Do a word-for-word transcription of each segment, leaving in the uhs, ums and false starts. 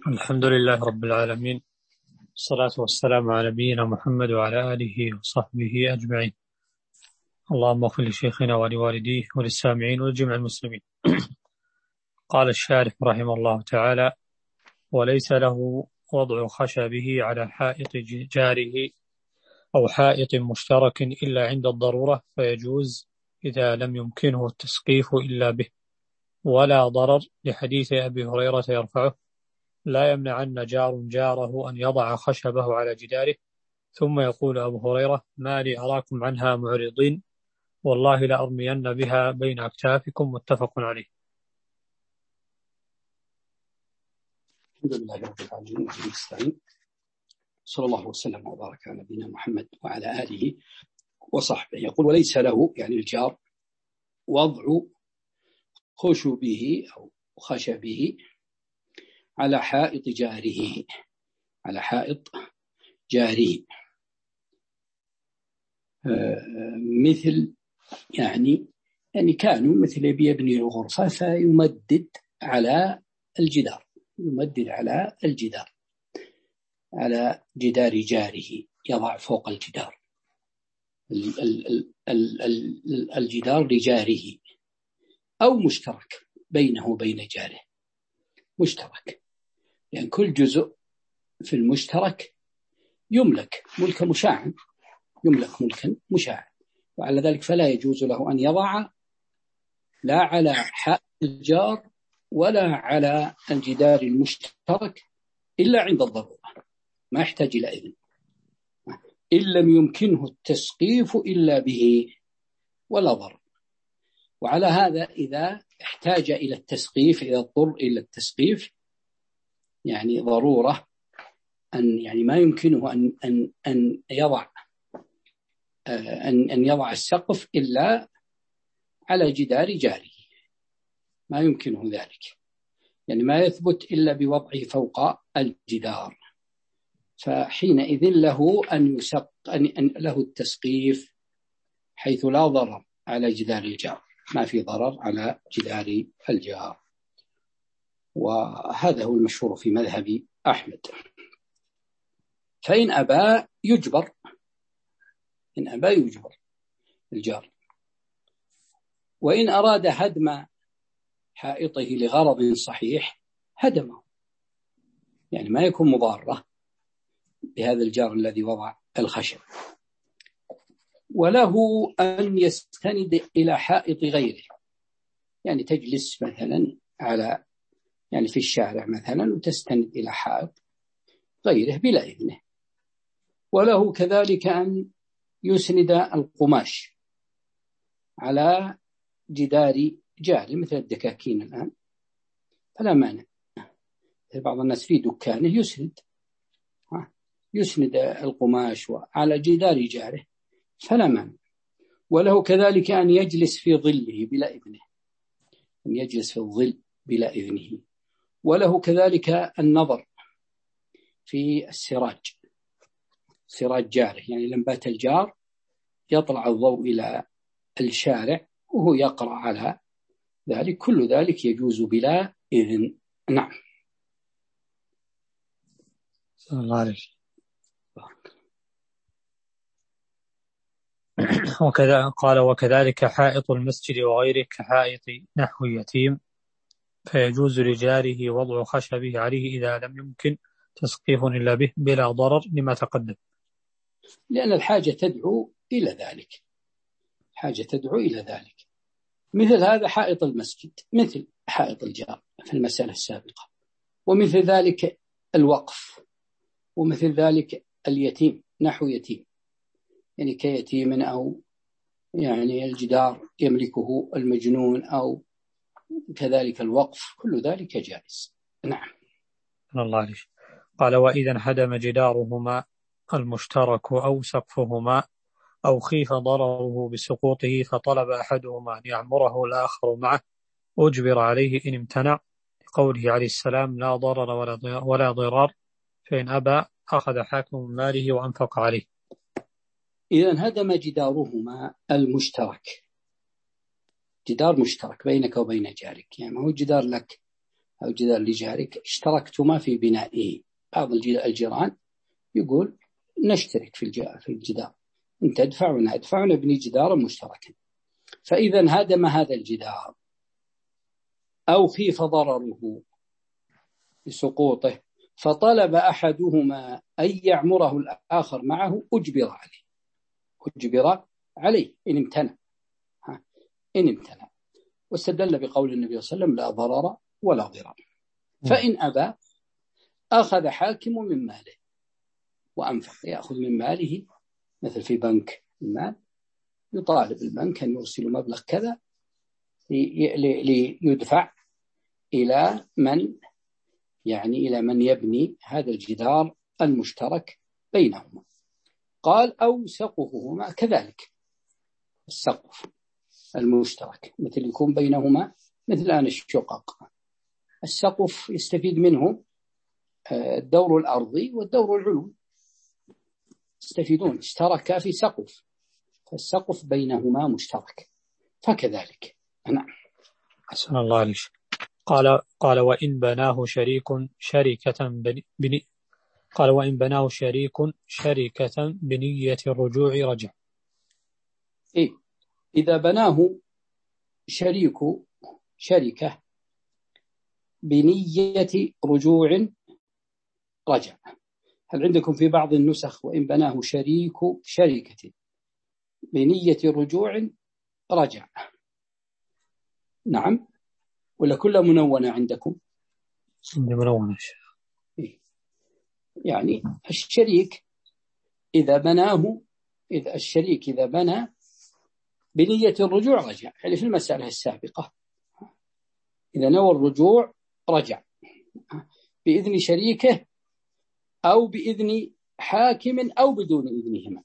الحمد لله رب العالمين، الصلاة والسلام على نبينا محمد وعلى آله وصحبه أجمعين. اللهم اغفر لشيخنا ولوالديه وللسامعين ولجميع المسلمين. قال الشارح رحمه الله تعالى: وليس له وضع خشبه على حائط جاره أو حائط مشترك إلا عند الضرورة، فيجوز إذا لم يمكنه التسقيف إلا به، ولا ضرر، لحديث أبي هريرة يرفعه: لا يمنعن جار جاره أن يضع خشبه على جداره. ثم يقول أبو هريرة: ما لي أراكم عنها معرضين، والله لأرمين بها بين أكتافكم. متفق عليه. الحمد لله رب العالمين والمستعين، صلى الله وسلم وبارك على نبينا محمد وعلى آله وصحبه. يقول: وليس له، يعني الجار، وضع خشبه أو خشبه على حائط جاره على حائط جاره مثل يعني يعني كانوا مثل يبني الغرفة فيمدد على الجدار يمدد على الجدار على جدار جاره، يضع فوق الجدار الجدار لجاره، أو مشترك بينه وبين جاره، مشترك، يعني كل جزء في المشترك يملك ملك مشاع يملك ملكا مشاع وعلى ذلك فلا يجوز له أن يضع لا على حائط الجار ولا على الجدار المشترك إلا عند الضرورة، ما يحتاج إلى إذن، إن لم يمكنه التسقيف إلا به ولا ضرر. وعلى هذا إذا احتاج إلى التسقيف، إذا اضطر إلى التسقيف، يعني ضرورة أن يعني ما يمكنه أن أن أن يضع أن أن يضع السقف إلا على جدار جاره، ما يمكنه ذلك، يعني ما يثبت إلا بوضعه فوق الجدار، فحينئذ له أن يسق أن أن له التسقيف حيث لا ضرر على جدار الجار، ما في ضرر على جدار الجار. وهذا هو المشهور في مذهب أحمد. فإن أبى يجبر إن أبى يجبر الجار. وإن أراد هدم حائطه لغرض صحيح هدمه، يعني ما يكون مضارة بهذا الجار الذي وضع الخشب. وله أن يستند إلى حائط غيره، يعني تجلس مثلا على يعني في الشارع مثلا وتستند إلى حائط غيره بلا إذنه. وله كذلك أن يسند القماش على جدار جاره مثل الدكاكين الآن، فلا مانع. بعض الناس في دكانه يسند يسند القماش على جدار جاره، فلا مانع. وله كذلك أن يجلس في ظله بلا إذنه أن يجلس في الظل بلا إذنه. وله كذلك النظر في السراج سراج جاره، يعني لمبات الجار يطلع الضوء إلى الشارع وهو يقرأ على ذلك، كل ذلك يجوز بلا إذن. نعم. صلى الله عليه وسلم. وكذا قال: وكذلك حائط المسجد وغيره كحائط نحو يتيم، فيجوز لجاره وضع خشبه عليه إذا لم يمكن تسقيف إلا به بلا ضرر، لما تقدم، لأن الحاجة تدعو إلى ذلك حاجة تدعو إلى ذلك مثل هذا حائط المسجد مثل حائط الجار في المسألة السابقة، ومثل ذلك الوقف، ومثل ذلك اليتيم نحو يتيم، يعني كيتيم أو يعني الجدار يملكه المجنون، أو كذلك الوقف، كل ذلك جائز. نعم. الله عليه. قال: وإذا انهدم جدارهما المشترك أو سقفهما أو خيف ضرره بسقوطه فطلب أحدهما أن يعمره الآخر معه أجبر عليه إن امتنع، لقوله عليه السلام: لا ضرر ولا ضرار، فإن أبى أخذ حاكم من ماله وأنفق عليه. إذا انهدم جدارهما المشترك، جدار مشترك بينك وبين جارك، يعني ما هو جدار لك أو جدار لجارك اشتركتما في بنائه. بعض الجيران يقول نشترك في الجدار، أنت تدفع وأنا أدفع ونبني جدارا مشتركا. فإذا انهدم هذا الجدار أو خيف ضرره بسقوطه فطلب أحدهما أن يعمره الآخر معه أجبر عليه أجبر عليه إن امتنع إن امتنع واستدل بقول النبي صلى الله عليه وسلم لا ضرر ولا ضرار. فإن أبى أخذ حاكم من ماله وأنفق، يأخذ من ماله مثل في بنك المال، يطالب البنك أن يرسل مبلغ كذا ليدفع إلى من يعني إلى من يبني هذا الجدار المشترك بينهما. قال أو سقفهما كذلك، السقف المشترك مثل يكون بينهما مثل الآن الشقق، السقف يستفيد منه الدور الأرضي والدور العلوي، يستفيدون اشتركا في سقف، فالسقف بينهما مشترك، فكذلك. نعم. أحسن الله عليك. قال قال وإن بناه شريك شركة بني, بني قال وإن بناه شريك شركة بنية الرجوع رجع. إيه؟ إذا بناه شريك شركة بنية رجوع رجع. هل عندكم في بعض النسخ وإن بناه شريك شركة بنية رجوع رجع؟ نعم، ولا كلها منونة عندكم؟ منونة. يعني الشريك إذا بناه إذا الشريك إذا بنى بنية الرجوع رجع، يعني في المسألة السابقة إذا نوى الرجوع رجع بإذن شريكه أو بإذن حاكم أو بدون إذنهما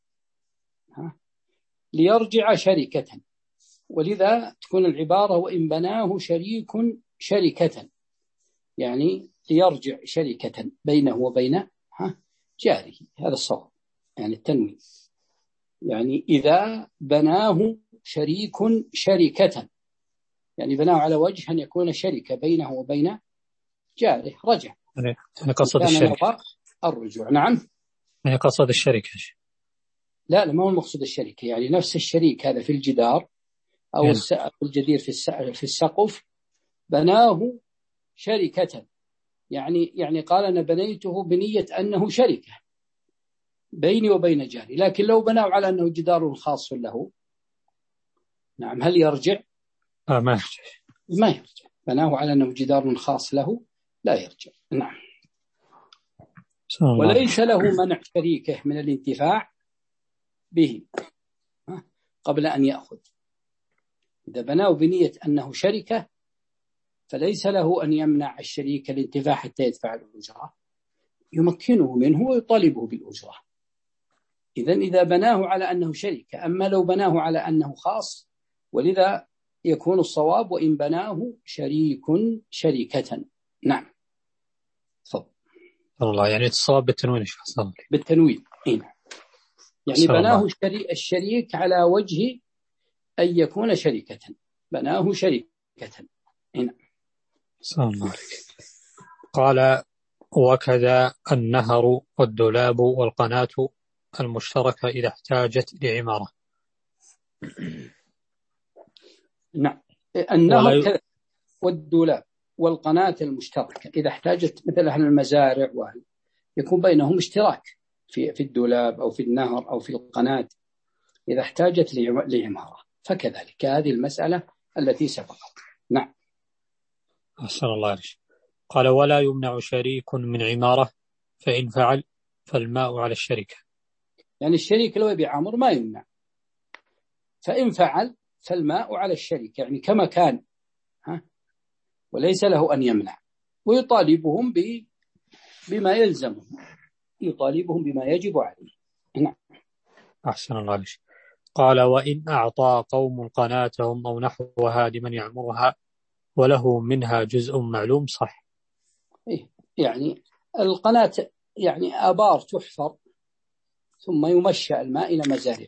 ليرجع شركة. ولذا تكون العبارة وإن بناه شريك شركة، يعني ليرجع شركة بينه وبين جاره. هذا الصواب، يعني التنوين، يعني إذا بناه شريك شركة يعني بناه على وجه أن يكون شركة بينه وبين جاره رجع. يعني قصد الشركة الرجوع. نعم، يعني قصد الشركة. لا لا، ما هو المقصود الشركة، يعني نفس الشريك هذا في الجدار أو يعني الجدير في في السقف بناه شركة، يعني يعني قال أنا بنيته بنية أنه شركة بيني وبين جاري، لكن لو بناه على أنه جدار خاص له، نعم، هل يرجع؟ آه ما يرجع. ما يرجع. بناه على أنه جدار خاص له لا يرجع. نعم. وليس له منع شريكه من الانتفاع به قبل أن يأخذ. إذا بناه بنية أنه شركة فليس له أن يمنع الشريك الانتفاع حتى يدفع الأجرة، يمكنه منه ويطالبه بالأجرة. إذن إذا بناه على أنه شركة. أما لو بناه على أنه خاص، ولذا يكون الصواب وإن بناه شريك شركة. نعم. صدق الله، يعني الصواب بالتنوين. بالتنوين. إيه؟ يعني بناه الشريك على وجه أن يكون شركة، بناه شركة. هنا الله. قال وكذا النهر والدولاب والقناة المشتركة إذا احتاجت لعمارة. نعم، النهر كذا والدولاب والقناة المشتركة إذا احتاجت، مثل أهل المزارع وأهل يكون بينهم اشتراك في في الدولاب أو في النهر أو في القناة إذا احتاجت لعمارة، فكذلك هذه المسألة التي سبقت. نعم. أحسن الله عليك. قال ولا يمنع شريك من عمارة فإن فعل فالماء على الشركة. يعني الشريك لو يبيع عمر ما يمنع، فإن فعل فالماء على الشركة، يعني كما كان، ها، وليس له أن يمنع، ويطالبهم بما يلزمهم، يطالبهم بما يجب عليه. نعم. أحسن الله عليك. قال وإن أعطى قوم قناتهم أو نحوها لمن يعمرها وله منها جزء معلوم صح. إيه؟ يعني القناة يعني آبار تحفر ثم يمشى الماء إلى مزارع،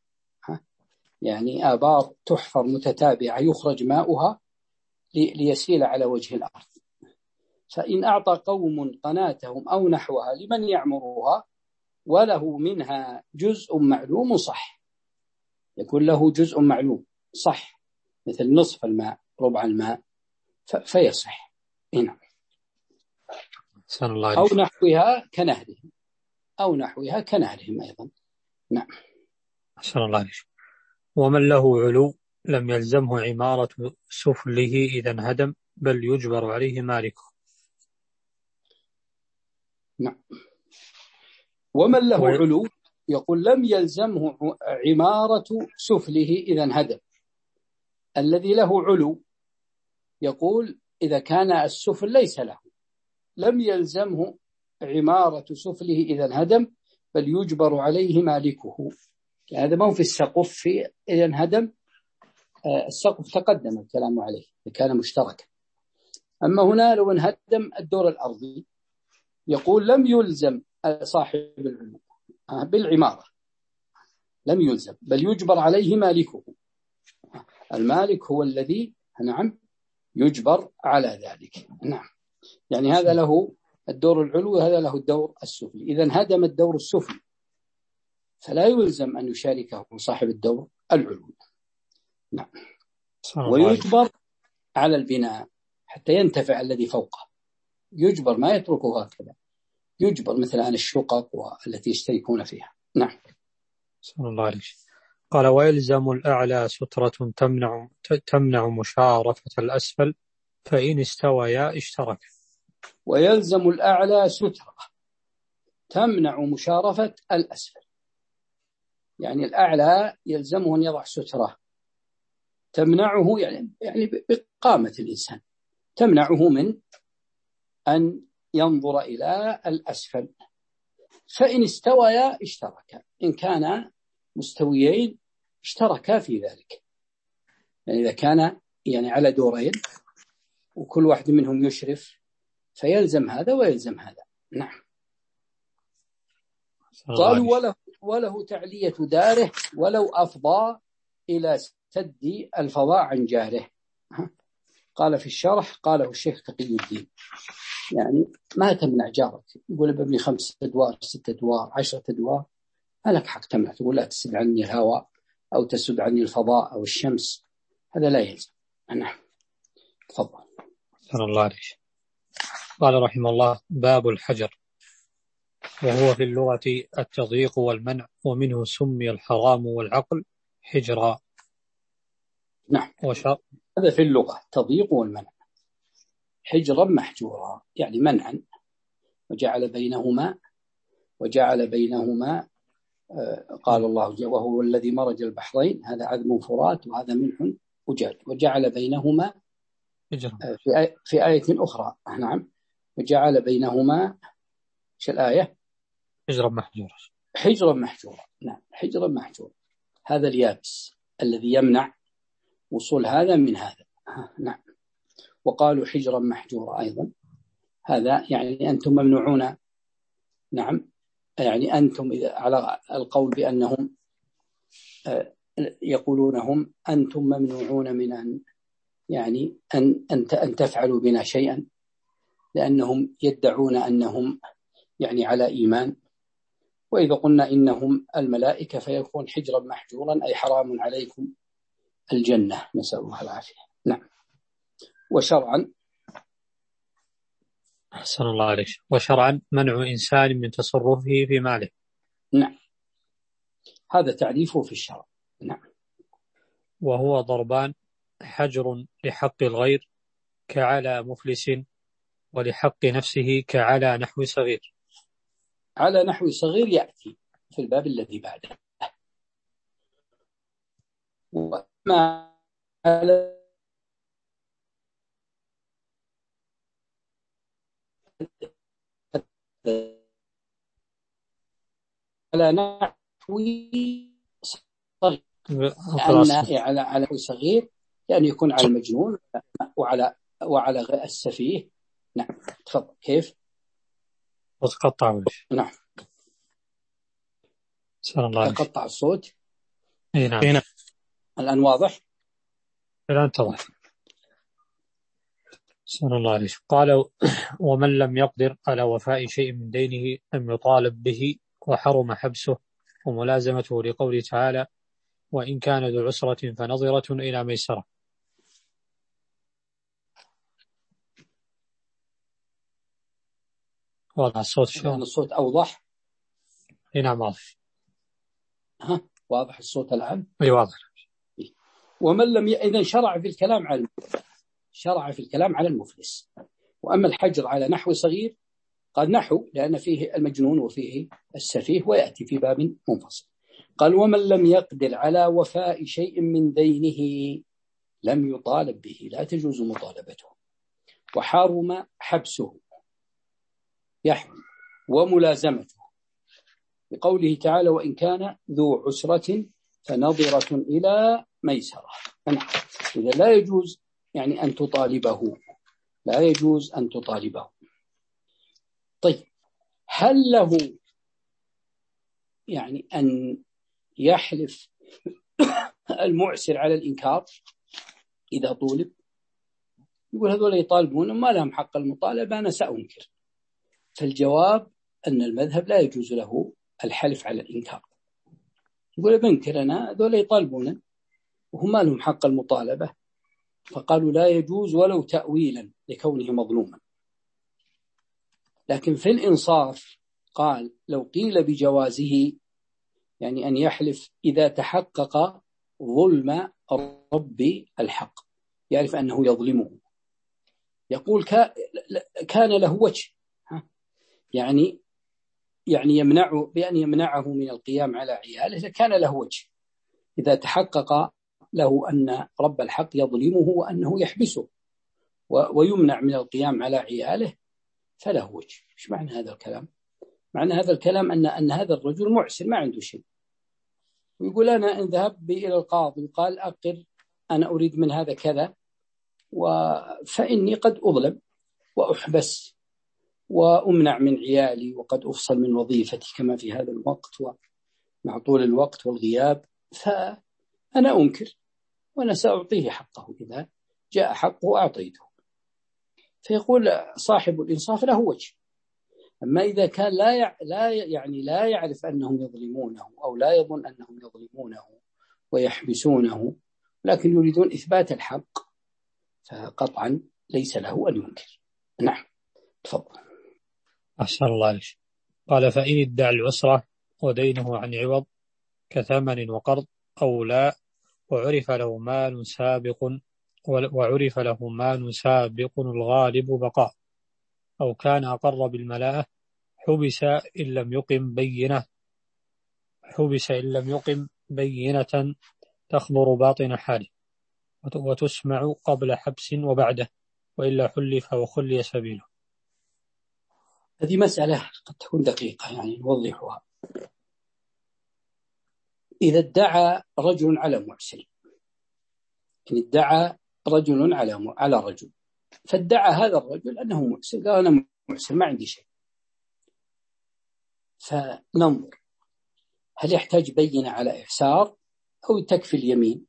يعني آبار تحفر متتابعة يخرج ماؤها ليسيل على وجه الأرض، فإن أعطى قوم قناتهم أو نحوها لمن يعمرها وله منها جزء معلوم صح، يكون له جزء معلوم صح، مثل نصف الماء ربع الماء فيصح هنا. أو نحوها كنهرهم أو نحوها كنهرهم أيضا. نعم. أحسن الله عليك. ومن له علو لم يلزمه عمارة سفله إذا انهدم بل يجبر عليه مالكه. نعم. ومن له و... علو يقول لم يلزمه عمارة سفله إذا انهدم. الذي له علو يقول إذا كان السفل ليس له لم يلزمه عمارة سفله إذا انهدم بل يجبر عليه مالكه. هذا ما هو في السقف في إذا انهدم. السقف تقدم الكلام عليه كان مشتركا. أما هنا لو انهدم الدور الأرضي يقول لم يلزم صاحب العلو بالعمارة، لم يلزم بل يجبر عليه مالكه. المالك هو الذي نعم يجبر على ذلك. نعم. يعني هذا له الدور العلوي وهذا له الدور السفلي. إذا انهدم الدور السفلي فلا يلزم أن يشاركه صاحب الدور العلوي. نعم. ويجبر على البناء حتى ينتفع الذي فوقه، يجبر ما يتركه هكذا، يجبر مثل عن الشقق والتي يشتركون فيها. نعم. صلى الله عليه وسلم. قال ويلزم الأعلى سترة تمنع تمنع مشارفة الأسفل فإن استويا اشترك. ويلزم الأعلى سترة تمنع مشارفة الأسفل، يعني الأعلى يلزمه أن يضع سترة تمنعه يعني يعني بقامة الإنسان تمنعه من أن ينظر إلى الأسفل. فإن استويا اشتركا، إن كان مستويين اشتركا في ذلك. يعني إذا كان يعني على دورين وكل واحد منهم يشرف فيلزم هذا ويلزم هذا. نعم. قالوا وله, وله تعلية داره ولو أفضى إلى سد الفضاء عن جاره. قال في الشرح قاله الشيخ تقي الدين يعني ما تمنع جارك، يقول بابني خمسة أدوار ستة أدوار عشرة أدوار، ما لك حق تمنع، تقول لا تسد عني الهواء أو تسد عني الفضاء أو الشمس، هذا لا يلزم. نعم. تفضل. صلى الله عليه. قال رحمه الله باب الحجر، وهو في اللغة التضييق والمنع، ومنه سمي الحرام والعقل حجرا. نعم. وشر... هذا في اللغة تضييق والمنع، حجرا محجورا يعني منعا، وجعل بينهما وجعل بينهما آه قال الله وهو الذي مرج البحرين هذا عذب فرات وهذا ملح أجاج وجعل بينهما آه في, آية في آية أخرى. نعم. وجعل بينهما شو الآية؟ حجرا محجورا. حجرا محجورا. نعم. حجرا محجورا هذا اليابس الذي يمنع وصول هذا من هذا. نعم. وقالوا حجرا محجورا أيضا، هذا يعني أنتم ممنوعون. نعم. يعني أنتم إذا على القول بأنهم يقولونهم أنتم ممنوعون من أن يعني أن أن تفعلوا بنا شيئا، لأنهم يدعون أنهم يعني على إيمان. وإذا قلنا إنهم الملائكة فيكون حجرا محجورا أي حرام عليكم الجنة، نسأل الله العافية. نعم. وشرعا أحسن الله عليك. وشرعا منع إنسان من تصرفه في ماله. نعم. هذا تعريفه في الشرع. نعم. وهو ضربان: حجر لحق الغير كعلى مفلس، ولحق نفسه كعلى نحو صغير. على نحو صغير يأتي في الباب الذي بعده. وما على على نحو صغير لأن على على نحو صغير يعني يكون على المجنون وعلى وعلى السفيه. نعم. تفضل. كيف؟ وتقطع وش؟ نعم. سلام الله عليك. تقطع الصوت. اي نعم. إيه نعم. الآن واضح؟ الآن توضح. صلى الله عليه وسلم. قال: ومن لم يقدر على وفاء شيء من دينه لم يطالب به وحرم حبسه وملازمته، لقوله تعالى: وإن كان ذو عسرة فنظرة إلى ميسرة. واضح الصوت شلون؟ الصوت أوضح؟ نعم واضح. ها واضح الصوت الآن؟ أي واضح. ومن لم ي... إذن شرع في الكلام على شرع في الكلام على المفلس. وأما الحجر على نحو صغير قال نحو لأن فيه المجنون وفيه السفيه ويأتي في باب منفصل. قال: ومن لم يقدر على وفاء شيء من دينه لم يطالب به، لا تجوز مطالبته، وحرم حبسه يحرم وملازمته، بقوله تعالى: وإن كان ذو عسرة فنظرة إلى ميسرة. إذا لا يجوز يعني أن تطالبه، لا يجوز أن تطالبه. طيب، هل له يعني أن يحلف المعسر على الإنكار إذا طولب؟ يقول هذول يطالبون ما لهم حق المطالبة، أنا سأنكر. فالجواب أن المذهب لا يجوز له الحلف على الإنكار. يقول بنكر أنا، هذول يطالبون وهم ما لهم حق المطالبة، فقالوا لا يجوز ولو تأويلا لكونه مظلوما. لكن في الإنصاف قال لو قيل بجوازه يعني أن يحلف إذا تحقق ظلم رب الحق، يعرف أنه يظلمه، يقول كان له وجه، يعني يعني يمنعه بأن يمنعه من القيام على عياله، كان له وجه إذا تحقق له أن رب الحق يظلمه وأنه يحبسه ويمنع من القيام على عياله فله وجه. إيش معنى هذا الكلام؟ معنى هذا الكلام أن أن هذا الرجل معسر ما عنده شيء، ويقول أنا إن ذهب إلى القاضي وقال أقر أنا أريد من هذا كذا فإني قد أظلم وأحبس وأمنع من عيالي وقد أفصل من وظيفتي كما في هذا الوقت ومع طول الوقت والغياب، فأنا أنكر وأنا سأعطيه حقه، إذا جاء حقه أعطيته. فيقول صاحب الإنصاف له وجه. أما إذا كان لا يع... لا يعني لا يعرف أنهم يظلمونه أو لا يظن أنهم يظلمونه ويحبسونه لكن يريدون إثبات الحق، فقطعا ليس له أن ينكر. نعم تفضل. أحسن الله عليك. قال: فإن ادعى العسرة ودينه عن عوض كثمن وقرض أو لا، وعرف له مال سابق وعرف له مال سابق الغالب بقاء، أو كان أقر بالملاءة، حبس إن لم يقم بينة حبس إن لم يقم بينة تخبر باطن حاله، وتسمع قبل حبس وبعده، وإلا حلف وخلي سبيله. هذه مسألة قد تكون دقيقة يعني نوضحها. إذا ادعى رجل على معسر، إن ادعى رجل على على رجل فادعى هذا الرجل أنه معسر، قال أنا معسر ما عندي شيء، فننظر هل يحتاج بينة على إعسار أو تكفي اليمين.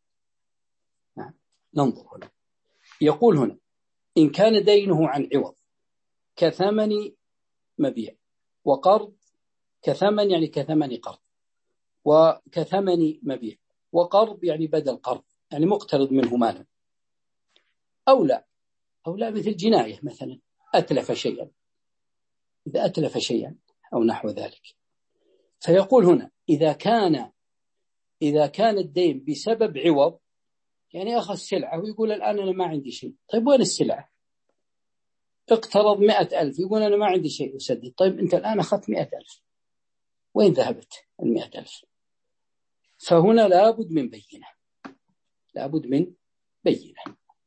ننظر هنا، يقول هنا إن كان دينه عن عوض كثمن مبيع وقرض، كثمن يعني كثمن قرض، وكثمن مبيع، وقرض يعني بدل قرض يعني مقترض منه مالا، أو لا أو لا مثل جناية مثلا أتلف شيئا، إذا أتلف شيئا أو نحو ذلك. فيقول هنا إذا كان إذا كان الدين بسبب عوض، يعني أخذ سلعة ويقول الآن أنا ما عندي شيء، طيب وين السلعة؟ اقترض مئة ألف يقول أنا ما عندي شيء أسدد، طيب أنت الآن أخذت مئة ألف وين ذهبت المئة ألف؟ فهنا لابد من بينة، لابد من بينة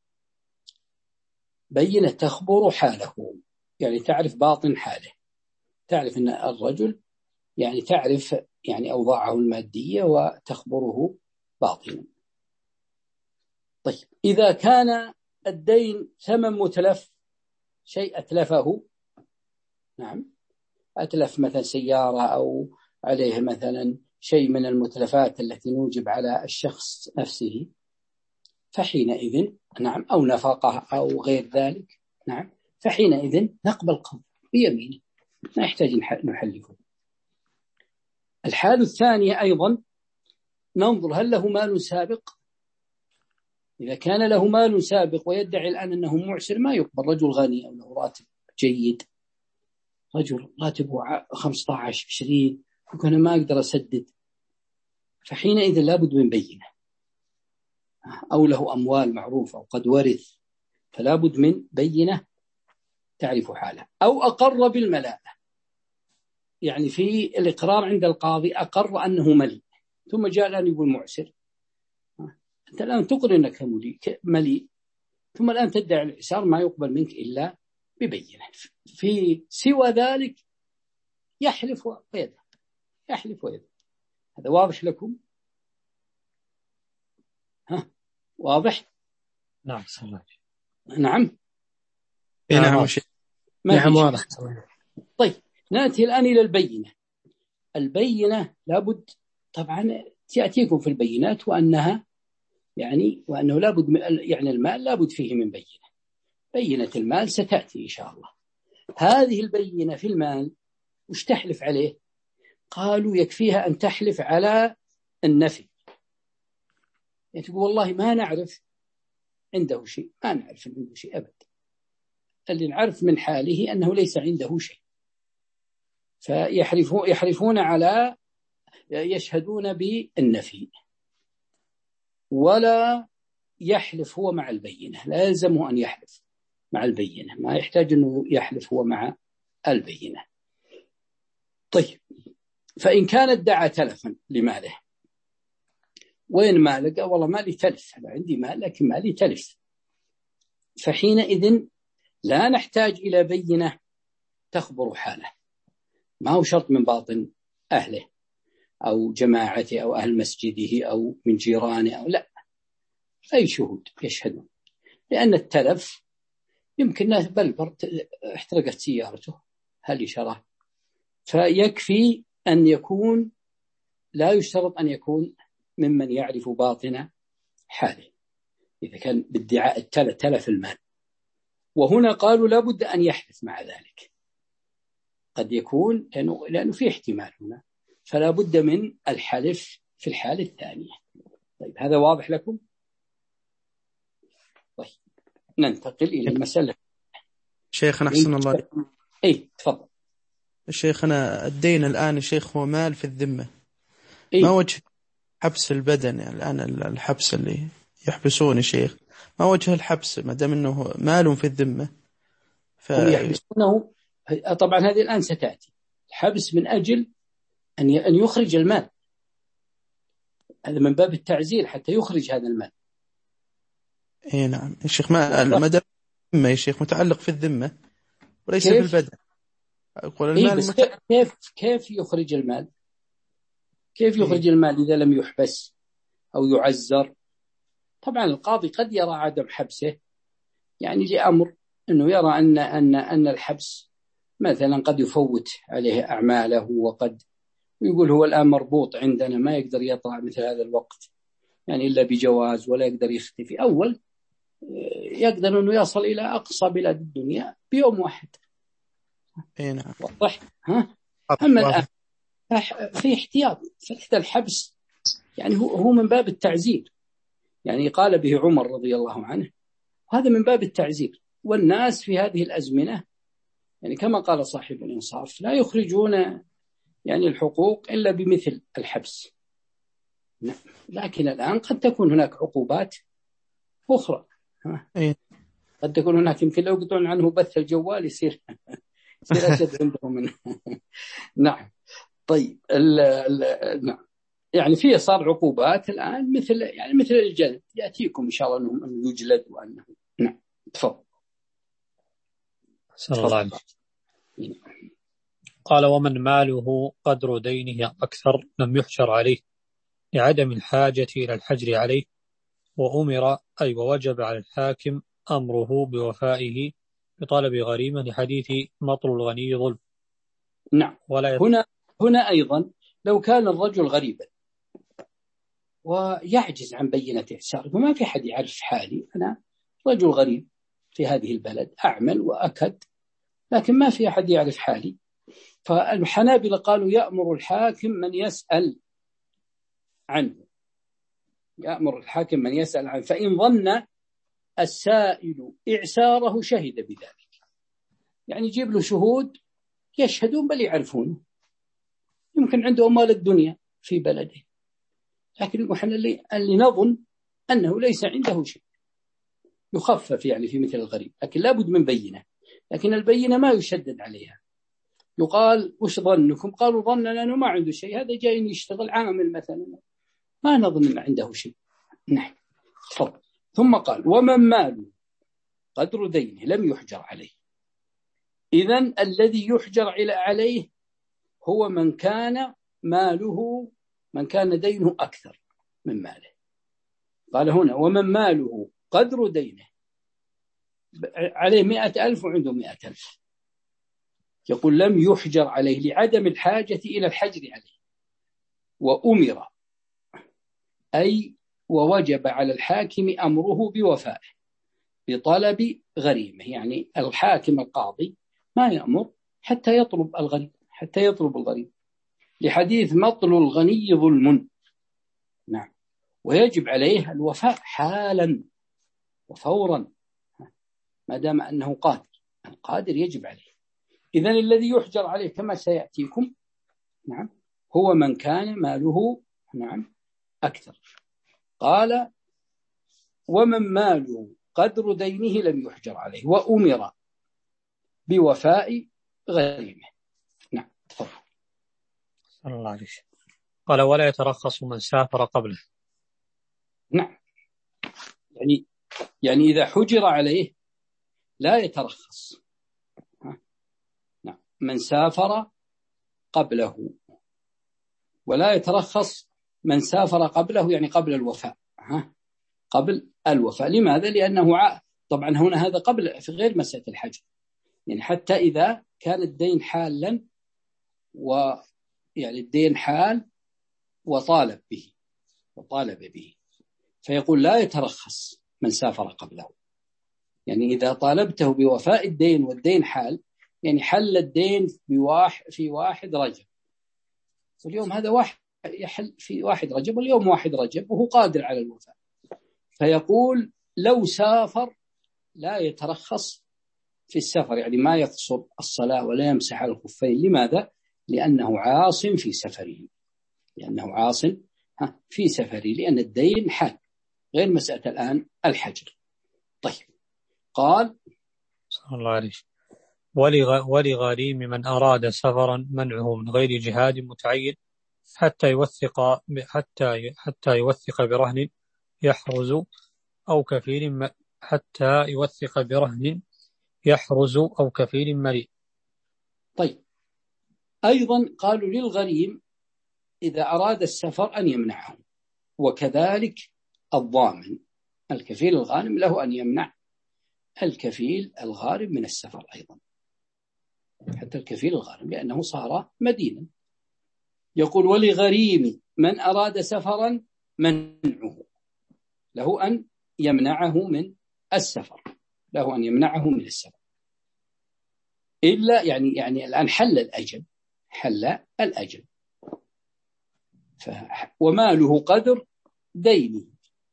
بينة تخبر حاله، يعني تعرف باطن حاله، تعرف أن الرجل يعني تعرف يعني أوضاعه المادية وتخبره باطنا. طيب إذا كان الدين ثمن متلف، شيء أتلفه، نعم أتلف مثلا سيارة أو عليه مثلا شيء من المتلفات التي نوجب على الشخص نفسه، فحينئذ نعم أو نفقه أو غير ذلك، نعم، فحينئذ نقبل قول بيمينه، ما يحتاج نحلفه. الحال الثانية أيضا ننظر هل له مال سابق. إذا كان له مال سابق ويدعي الآن أنه معسر ما يقبل. رجل غني أو له راتب جيد، رجل راتبه خمسة عشر عشرين وكان ما أقدر أسدد، فحينئذ لابد من بينة. أو له أموال معروفة وقد ورث، فلا بد من بينة تعرف حاله. أو أقر بالملاءة، يعني في الإقرار عند القاضي أقر أنه مليء، ثم جاء الآن يقول معسر. أنت الآن تقر أنك مليء، ثم الآن تدعي الإعسار، ما يقبل منك إلا ببينة. في سوى ذلك يحلف ويده، يحلف ويده. هذا واضح لكم؟ ها واضح؟ نعم صحيح. نعم نعم نعم واضح. طيب نأتي الآن إلى البينة. البينة لابد طبعا تأتيكم في البينات وأنها يعني وأنه لابد يعني المال لابد فيه من بينة. بينة المال ستأتي إن شاء الله. هذه البينة في المال وش تحلف عليه؟ قالوا يكفيها أن تحلف على النفي، يعني تقول والله ما نعرف عنده شيء، ما نعرف عنده شيء أبدا، اللي نعرف من حاله أنه ليس عنده شيء. فيحلفون يحلفون على يشهدون بالنفي، ولا يحلف هو مع البينة، لا يلزمه أن يحلف مع البينة، ما يحتاج أنه يحلف هو مع البينة. طيب فإن كان ادعى تلفا لماله، وين مالك؟ والله مالي تلف، أنا عندي مال لكن مالي تلف، فحينئذ لا نحتاج إلى بينة تخبر حاله، ما هو شرط من باطن أهله أو جماعته أو أهل مسجده أو من جيرانه أو لا، أي شهود يشهدون، لأن التلف يمكن ناس بل احترقت سيارته هل يشرى، فيكفي أن يكون، لا يشترط أن يكون ممن يعرف باطن حاله إذا كان بادعاء التلف تلف المال. وهنا قالوا لابد أن يحلف مع ذلك، قد يكون لأنه, لأنه في احتمال هنا، فلا بد من الحلف في الحالة الثانية. طيب هذا واضح لكم؟ طيب ننتقل إلى المسألة. شيخنا أحسن الله. أي تفضل. شيخنا الدين الآن شيخ هو مال في الذمة، إيه؟ ما وجه حبس البدن؟ يعني الآن الحبس اللي يحبسون شيخ، ما وجه الحبس ما دام أنه مال في الذمة؟ ف... هم يحبسونه طبعا، هذه الآن ستأتي الحبس من أجل أن أن يخرج المال، هذا من باب التعزير حتى يخرج هذا المال. إيه نعم يا شيخ، ما ما دام الذمة يا شيخ متعلق في الذمة وليس في البدن. أقول المال إيه بس متعلق... كيف كيف يخرج المال؟ كيف يخرج إيه؟ المال إذا لم يحبس أو يعزر؟ طبعا القاضي قد يرى عدم حبسه يعني لأمر أنه يرى أن أن أن الحبس مثلا قد يفوت عليه أعماله، وقد يقول هو الآن مربوط عندنا ما يقدر يطلع مثل هذا الوقت يعني إلا بجواز، ولا يقدر يختفي. أول يقدر أنه يصل إلى أقصى بلاد الدنيا بيوم واحد. إيه نعم. واضح؟ ها؟ أما الآن في احتياط، فإحدى الحبس يعني هو هو من باب التعزير، يعني قال به عمر رضي الله عنه، هذا من باب التعزير. والناس في هذه الأزمنة يعني كما قال صاحب الإنصاف لا يخرجون يعني الحقوق إلا بمثل الحبس. لكن الآن قد تكون هناك عقوبات أخرى، قد تكون هناك يمكن لو يقطعون عنه بث الجوال يصير يصير أشد عندهم منه. نعم. طيب ال ال نعم يعني فيه صار عقوبات الآن مثل يعني مثل الجلد، يأتيكم إن شاء الله أنه يجلد وأنه. نعم تفضل. صلى الله عليه وسلم. قال ومن ماله قدر دينه أكثر لم يحجر عليه لعدم الحاجة إلى الحجر عليه، وأمر أي ووجب على الحاكم أمره بوفائه بطلب غريمة لحديث مطل الغني ظلم. نعم. ولا هنا هنا أيضا لو كان الرجل غريبا ويعجز عن بينة إحساره وما في حد يعرف حالي، أنا رجل غريب في هذه البلد، أعمل وأكد، لكن ما في أحد يعرف حالي. فالحنابلة قالوا يأمر الحاكم من يسأل عنه، يأمر الحاكم من يسأل عنه، فإن ظن السائل إعساره شهد بذلك. يعني يجيب له شهود يشهدون بل يعرفونه، يمكن عنده أموال الدنيا في بلده، لكن يقول احنا اللي, اللي نظن أنه ليس عنده شيء، يخفف يعني في مثل الغريب، لكن لابد من بينة، لكن البينة ما يشدد عليها. يقال وش ظنكم؟ قالوا ظننا أنه ما عنده شيء، هذا جاي يشتغل عامل مثلا، ما نظن أن عنده شيء. نعم. ثم قال ومن ماله قدر دينه لم يحجر عليه. إذن الذي يحجر عليه هو من كان ماله من كان دينه أكثر من ماله. قال هنا ومن ماله قدر دينه، عليه مئة ألف وعنده مئة ألف، يقول لم يحجر عليه لعدم الحاجة إلى الحجر عليه، وأمر أي ووجب على الحاكم أمره بوفائه بطلب غريمه. يعني الحاكم القاضي ما يأمر حتى يطلب الغريم، حتى يطلب الغريم، لحديث مطل الغني ظلم. نعم. ويجب عليه الوفاء حالا وفورا ما دام أنه قادر، القادر يجب عليه. إذن الذي يحجر عليه كما سيأتيكم نعم هو من كان ماله نعم أكثر. قال ومن ماله قدر دينه لم يحجر عليه وأمر بوفاء غريمه. نعم تفضل. صلى الله عليه وسلم. قال ولا يترخص من سافر قبله. نعم. يعني يعني إذا حجر عليه لا يترخص. نعم. من سافر قبله، ولا يترخص من سافر قبله يعني قبل الوفاء. ها قبل الوفاء. لماذا؟ لأنه ع... طبعا هنا هذا قبل في غير مسألة الحجر، يعني حتى إذا كان الدين حالا ويعني الدين حال وطالب به وطالب به فيقول لا يترخص من سافر قبله. يعني إذا طالبته بوفاء الدين والدين حال، يعني حل الدين بواحد في واحد رجب، واليوم هذا واحد يحل في واحد رجب واليوم واحد رجب وهو قادر على الوفاء، فيقول لو سافر لا يترخص في السفر، يعني ما يقصر الصلاة ولا يمسح على الخفين. لماذا؟ لأنه عاص في سفره، لأنه عاص في سفره، لأن الدين حال غير مسألة الآن الحجر. طيب قال صلى الله عليه وسلم ولغريم من أراد سفرا منعه من غير جهاد متعين حتى يوثق حتى حتى يوثق برهن يحرز أو كفيل حتى يوثق برهن يحرز أو كفيل مليء. طيب أيضا قالوا للغريم إذا أراد السفر أن يمنعه، وكذلك الضامن الكفيل الغانم له أن يمنع الكفيل الغارم من السفر أيضا، حتى الكفيل الغارم لأنه صار مدينا. يقول ولغريم من أراد سفرا منعه، له أن يمنعه من السفر، له أن يمنعه من السفر إلا يعني يعني الآن حل الأجل، حل الأجل ف... وماله قدر دينه،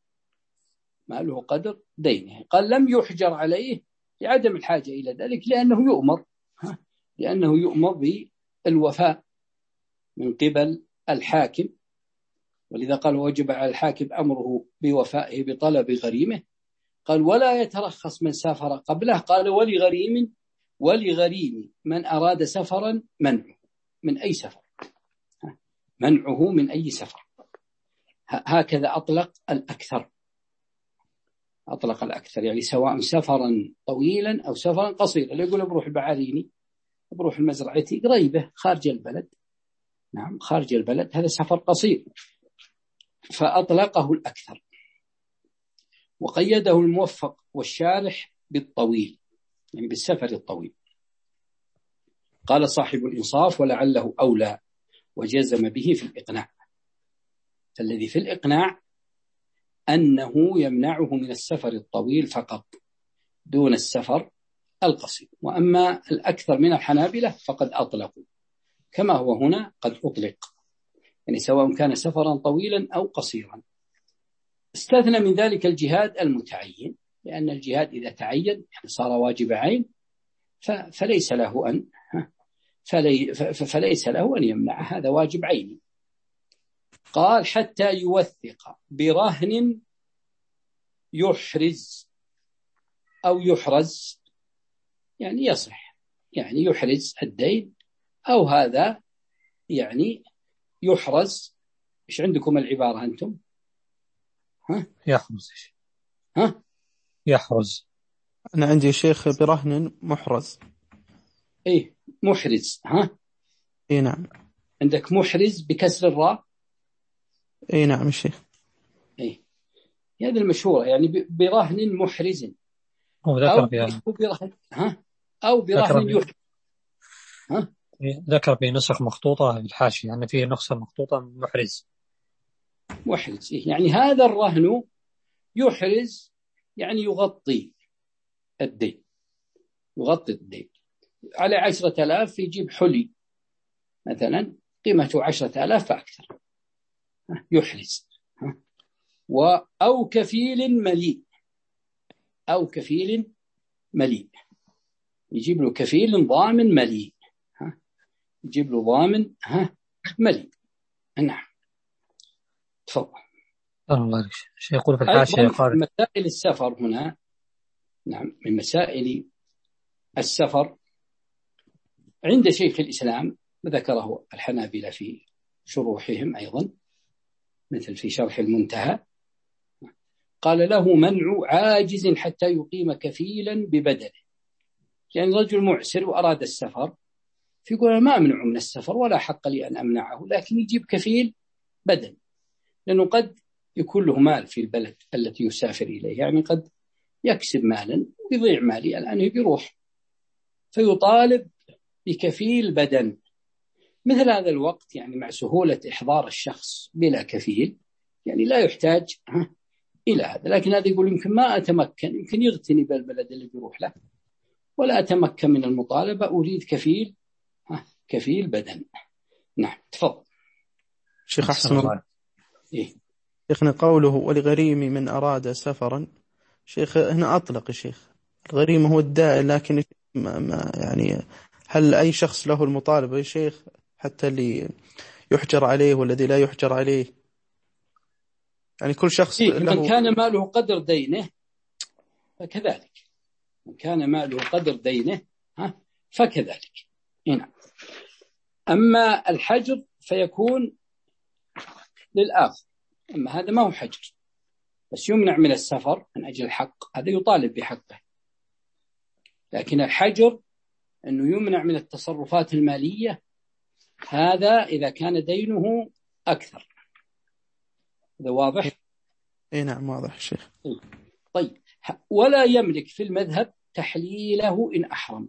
ماله قدر دينه. قال لم يحجر عليه لعدم الحاجة إلى ذلك، لأنه يؤمر لأنه يؤمر بالوفاء من قبل الحاكم، ولذا قال وجب على الحاكم أمره بوفائه بطلب غريمه. قال ولا يترخص من سافر قبله. قال ولغريم ولغريم من أراد سفرا منعه من أي سفر، منعه من أي سفر. هكذا أطلق الأكثر، أطلق الأكثر يعني سواء سفرا طويلا أو سفرا قصيرا. اللي يقول بروح البعاريني بروح المزرعتي قريبة خارج البلد، نعم خارج البلد هذا سفر قصير، فأطلقه الأكثر وقيده الموفق والشارح بالطويل، يعني بالسفر الطويل. قال صاحب الإنصاف ولعله أولى وجزم به في الإقناع. فالذي في الإقناع أنه يمنعه من السفر الطويل فقط دون السفر القصير. وأما الأكثر من الحنابلة فقد أطلقوا كما هو هنا قد أطلق، يعني سواء كان سفرا طويلا أو قصيرا. استثنى من ذلك الجهاد المتعين، لأن الجهاد إذا تعين يعني صار واجب عين فليس له أن فلي فليس له أن يمنع، هذا واجب عيني. قال حتى يوثق برهن يحرز أو يحرز، يعني يصح، يعني يحرز الدين، أو هذا يعني يحرز. إيش عندكم العبارة أنتم؟ ها؟ يحرز. ها؟ يحرز. أنا عندي شيخ برهن محرز. إيه محرز. ها؟ إيه نعم. عندك محرز بكسر الراء. إيه نعم الشيخ. إيه هذا المشهورة، يعني برهن محرز أو ذكر فيها برهن ها أو برهن يحرز. ها؟ ذكر في نسخ مخطوطة الحاشية أن فيه نسخة مخطوطة محرز. محرز إيه؟ يعني هذا الرهن يحرز يعني يغطي الدين، يغطي الدين على عشرة آلاف، يجيب حلي مثلا قيمته عشرة آلاف فأكثر، يحرز. و أو كفيل مليء، أو كفيل مليء، يجيب له كفيل ضامن مليء، يجيب له ضامن ها مليء. نعم تفضل. الله شيء يقول في الحاشية قال مسائل السفر هنا. نعم من مسائل السفر عند شيخ الإسلام ذكره الحنابلة في شروحهم أيضا، مثل في شرح المنتهى، قال له منع عاجز حتى يقيم كفيلا ببدنه. يعني رجل معسر وأراد السفر، فيقول ما أمنع من السفر ولا حق لي أن أمنعه، لكن يجيب كفيل بدن، لأنه قد يكون له مال في البلد التي يسافر إليه، يعني قد يكسب مالا ويضيع مالي الآن بيروح، فيطالب بكفيل بدن. مثل هذا الوقت يعني مع سهولة إحضار الشخص بلا كفيل، يعني لا يحتاج إلى هذا، لكن هذا يقول يمكن ما أتمكن، يمكن يغتني بالبلد اللي بيروح له ولا أتمكن من المطالبة، أريد كفيل كفيل بدن. نعم تفضل شيخ أحسن الله. إيه؟ شيخنا قوله ولغريم من أراد سفرا، شيخ هنا أطلق الشيخ الغريم هو الداعي، لكن ما ما يعني هل أي شخص له المطالبة يا شيخ، حتى اللي يحجر عليه والذي لا يحجر عليه، يعني كل شخص إيه؟ له. من كان ماله قدر دينه فكذلك، من كان ماله قدر دينه ها فكذلك. هنا أما الحجر فيكون للآخر، أما هذا ما هو حجر، بس يمنع من السفر من أجل الحق، هذا يطالب بحقه. لكن الحجر أنه يمنع من التصرفات المالية، هذا إذا كان دينه أكثر. هذا واضح؟ إيه نعم واضح الشيخ. طيب ولا يملك في المذهب تحليله إن أحرم.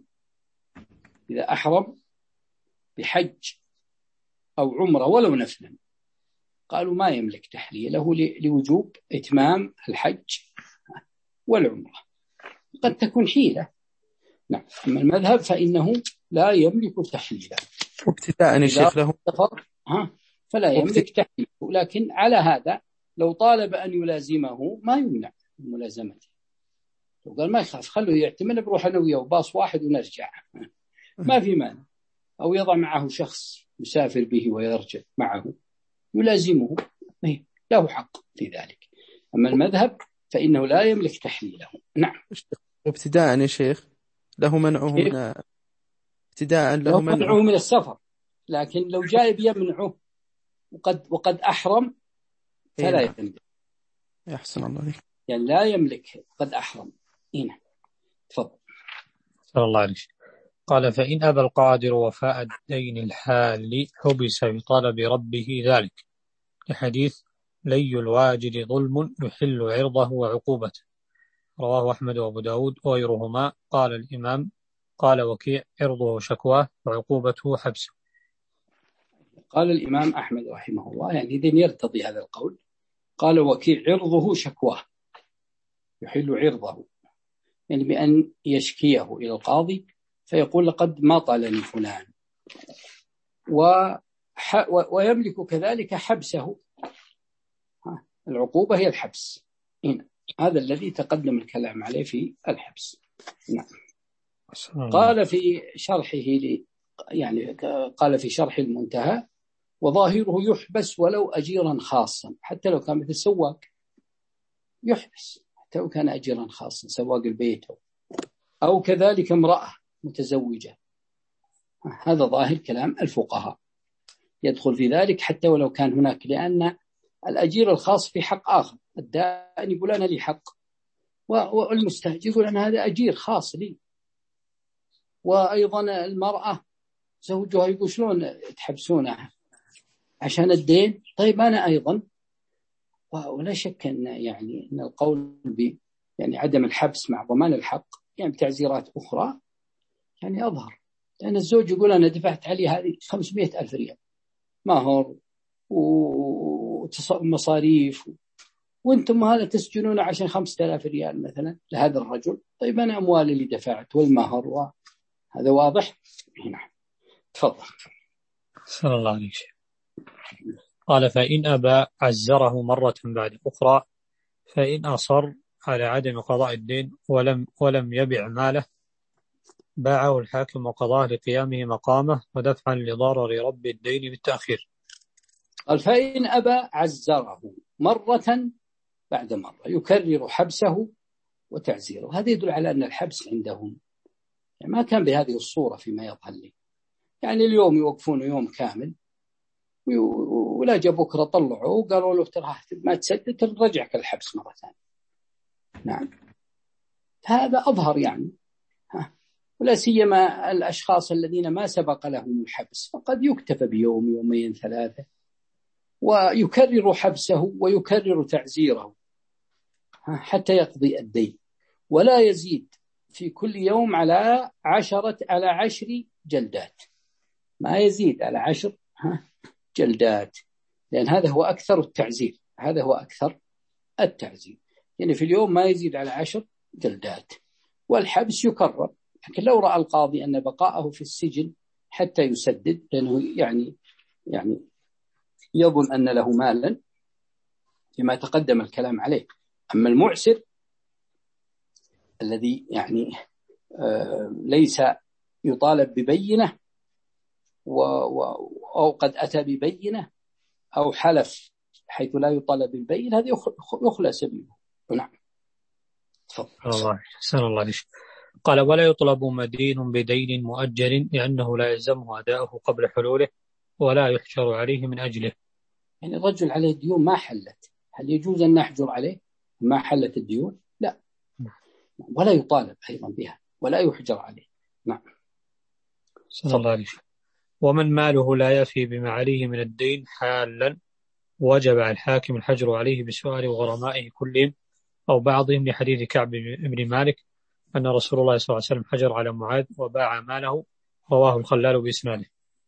إذا أحرم بحج أو عمره ولو نفلا، قالوا ما يملك تحليله لوجوب إتمام الحج والعمرة، قد تكون حيلة. نعم أما المذهب فإنه لا يملك تحليله. وابتداء الشيخ له ها فلا يملك تحليله، لكن على هذا لو طالب أن يلازمه ما يمنع من ملازمته، لو قال ما يخاف خلوه يعتمد بروح أنا وياه وباص واحد ونرجع ما في مانع، أو يضع معه شخص يسافر به ويرجع معه يلازمه، له حق في ذلك. أما المذهب فإنه لا يملك تحليله. نعم. وابتداء يا شيخ له منعه من ابتداء له منعه من السفر، لكن لو جاء يمنعه وقد وقد أحرم فلا يملك. يحسن الله عليك. يعني لا يملك قد أحرم. هنا تفضل. صلى الله عليه. قال فإن أبى القادر وفاء الدين الحال حبس بطلب ربه ذلك، لحديث لي الواجد ظلم يحل عرضه وعقوبته، رواه أحمد وأبو داود وغيرهما. قال الإمام قال وكيع عرضه شكواه وعقوبته حبسه. قال الإمام أحمد رحمه الله يعني إذن يرتضي هذا القول. قال وكيع عرضه شكواه يحل عرضه، يعني بأن يشكيه إلى القاضي فيقول لقد ماطلني فلان، ويملك كذلك حبسه. العقوبة هي الحبس. هذا الذي تقدم الكلام عليه في الحبس. نعم. قال في شرحه لي يعني قال في شرح المنتهى: وظاهره يحبس ولو أجيرا خاصا، حتى لو كان مثل سواق يحبس، حتى لو كان أجيرا خاصا سواق البيت، أو كذلك امرأة متزوجة. هذا ظاهر كلام الفقهاء، يدخل في ذلك حتى ولو كان هناك، لأن الأجير الخاص في حق آخر. الدائن يقول أنا لي حق، والمستأجر يقول أنا هذا أجير خاص لي. وأيضا المرأة زوجها يقول شلون تحبسونها عشان الدين؟ طيب أنا أيضا. ولا شك أن يعني أن القول ب يعني عدم الحبس مع ضمان الحق يعني بتعزيرات أخرى يعني أظهر، لأن الزوج يقول أنا دفعت عليه هذه خمسمائة ألف ريال مهر ومصاريف، وانتم هذا تسجنون عشان خمسة آلاف ريال مثلا لهذا الرجل. طيب أنا أموالي اللي دفعت والمهر، وهذا واضح هنا. تفضل. صلى الله عليه وسلم. قال: فإن أبى عزره مرة بعد أخرى، فإن أصر على عدم قضاء الدين ولم ولم يبع ماله، باعه الحاكم وقضاه لقيامه مقامه ودفعا لضرر رب الدين بالتأخير. قال: فإن أبى عزره مرة بعد مرة، يكرر حبسه وتعزيره. هذا يدل على أن الحبس عندهم يعني ما كان بهذه الصورة فيما يظهر لي. يعني اليوم يوقفون يوم كامل، ولا جاء بكرة طلعوا وقالوا له ترى ما تسدد ترجعك الحبس مرة ثانية. نعم، هذا أظهر يعني. ها. ولا سيما الأشخاص الذين ما سبق لهم الحبس، فقد يكتفى بيوم يومين ثلاثة، ويكرر حبسه ويكرر تعزيره حتى يقضي الدين، ولا يزيد في كل يوم على عشرة على عشر جلدات، ما يزيد على عشر جلدات، لأن هذا هو أكثر التعزير. هذا هو أكثر التعزير يعني في اليوم ما يزيد على عشر جلدات. والحبس يكرر، لكن لو رأى القاضي أن بقاءه في السجن حتى يسدد، لأنه يعني يعني يظن أن له مالا لما تقدم الكلام عليه. أما المعسر الذي يعني آه ليس يطالب ببينة و و أو قد أتى ببينة أو حلف حيث لا يطالب بالبينة، هذا يخلى سبيله. نعم. تفضل. الله سأل الله عليه. قال: ولا يطلب مدين بدين مؤجل، لأنه لا يلزمه أداؤه قبل حلوله، ولا يحجر عليه من أجله. يعني الرجل عليه ديون ما حلت، هل يجوز أن نحجر عليه ما حلت الديون؟ لا، ولا يطالب أيضا بها ولا يحجر عليه. نعم. صلى الله عليه. ومن ماله لا يفي بما عليه من الدين حالا، وجب على الحاكم الحجر عليه بسؤال غرمائه كلهم أو بعضهم، لحديث كعب بن مالك أن رسول الله صلى الله عليه وسلم حجر على معاذ وباع ماله، رواه الخلال بإسناده.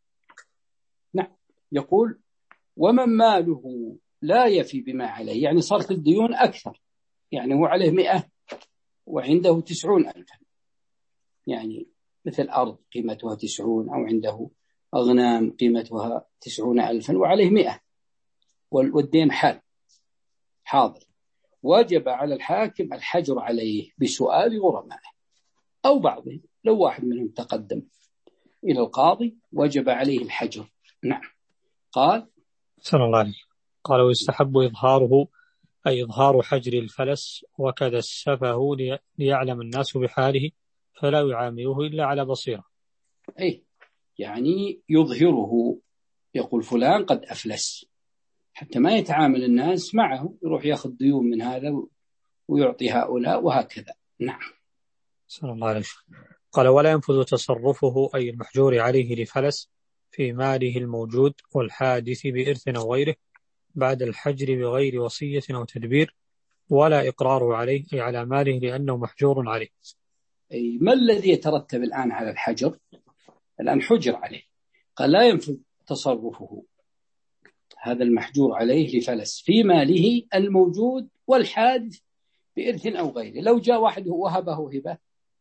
نعم. يقول: ومن ماله لا يفي بما عليه، يعني صارت الديون أكثر، يعني هو عليه مئة وعنده تسعون ألفا، يعني مثل أرض قيمتها تسعون، أو عنده أغنام قيمتها تسعون ألفا وعليه مئة، والدين حال حاضر، وجب على الحاكم الحجر عليه بسؤال غرمائه أو بعضهم. لو واحد منهم تقدم إلى القاضي وجب عليه الحجر. نعم. قال صلى الله عليه. قال: ويستحب إظهاره، أي إظهار حجر الفلس وكذا السفه، ليعلم الناس بحاله فلا يعامله إلا على بصيرة. أي يعني يظهره، يقول فلان قد أفلس، حتى ما يتعامل الناس معه، يروح يأخذ ديون من هذا ويعطي هؤلاء وهكذا. نعم. صلى الله عليه وسلم. قال: ولا ينفذ تصرفه، أي المحجور عليه لفلس، في ماله الموجود والحادث بإرث أو غيره بعد الحجر بغير وصية أو تدبير، ولا إقراره عليه، أي على ماله، لأنه محجور عليه. أي ما الذي يترتب الآن على الحجر؟ الآن حجر عليه، قال لا ينفذ تصرفه هذا المحجور عليه لفلس في ماله الموجود والحادث بإرث أو غيره. لو جاء واحد وهبه هبة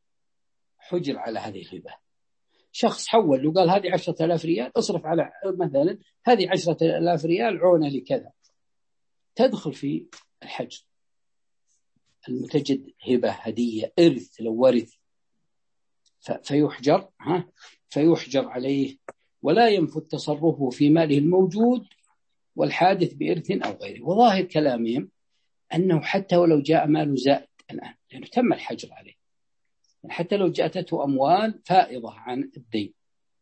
حجر على هذه الهبة. شخص حول له قال هذه عشرة آلاف ريال اصرف على مثلا هذه عشرة آلاف ريال عونة لكذا، تدخل في الحجر. المتجد هبة هدية إرث لو ورث فيحجر ها فيحجر عليه، ولا ينفذ تصرفه في ماله الموجود والحادث بإرث أو غيره. وظاهر كلامهم أنه حتى ولو جاء مال زائد الآن لأنه تم الحجر عليه، حتى لو جاءته أموال فائضة عن الدين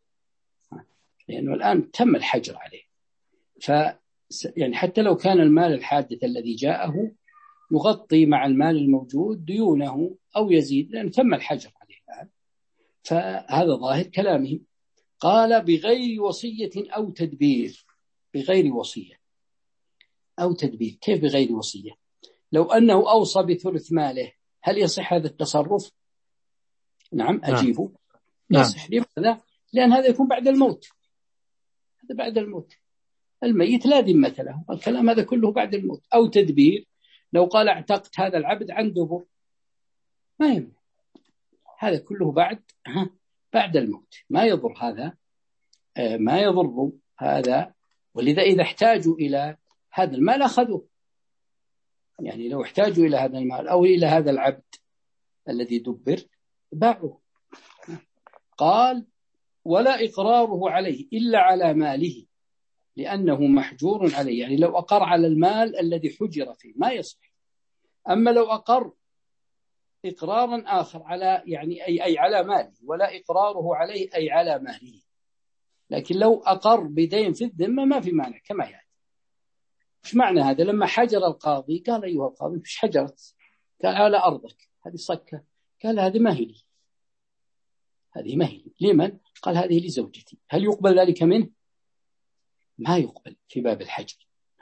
لأنه الآن تم الحجر عليه، ف يعني حتى لو كان المال الحادث الذي جاءه يغطي مع المال الموجود ديونه أو يزيد لأنه تم الحجر عليه الآن. فهذا ظاهر كلامهم. قال بغير وصية أو تدبير. بغير وصية أو تدبير. كيف بغير وصية؟ لو أنه أوصى بثلث ماله هل يصح هذا التصرف؟ نعم أجيبه نعم. يصح. لماذا؟ لأن هذا يكون بعد الموت. هذا بعد الموت، الميت لا ذمة له، الكلام هذا كله بعد الموت. أو تدبير، لو قال اعتقت هذا العبد عن دبر ما يمنع، هذا كله بعد ها بعد الموت، ما يضر هذا آه ما يضر هذا. ولذا إذا احتاجوا إلى هذا المال أخذوه، يعني لو احتاجوا إلى هذا المال أو إلى هذا العبد الذي دبر باعوه. قال ولا إقراره عليه إلا على ماله لأنه محجور عليه، يعني لو أقر على المال الذي حجر فيه ما يصح. أما لو أقر إقرارا آخر على يعني أي, أي على ماله، ولا إقراره عليه أي على ماله. لكن لو أقر بدين في الذمة ما في مانع كما يعني. إيش معنى هذا؟ لما حجر القاضي قال أيها القاضي إيش حجرت؟ قال على أرضك هذه صكة. قال هذه ما هي لي، هذه ما هي لي. لمن؟ قال هذه لزوجتي. هل يقبل ذلك منه؟ ما يقبل في باب الحجر.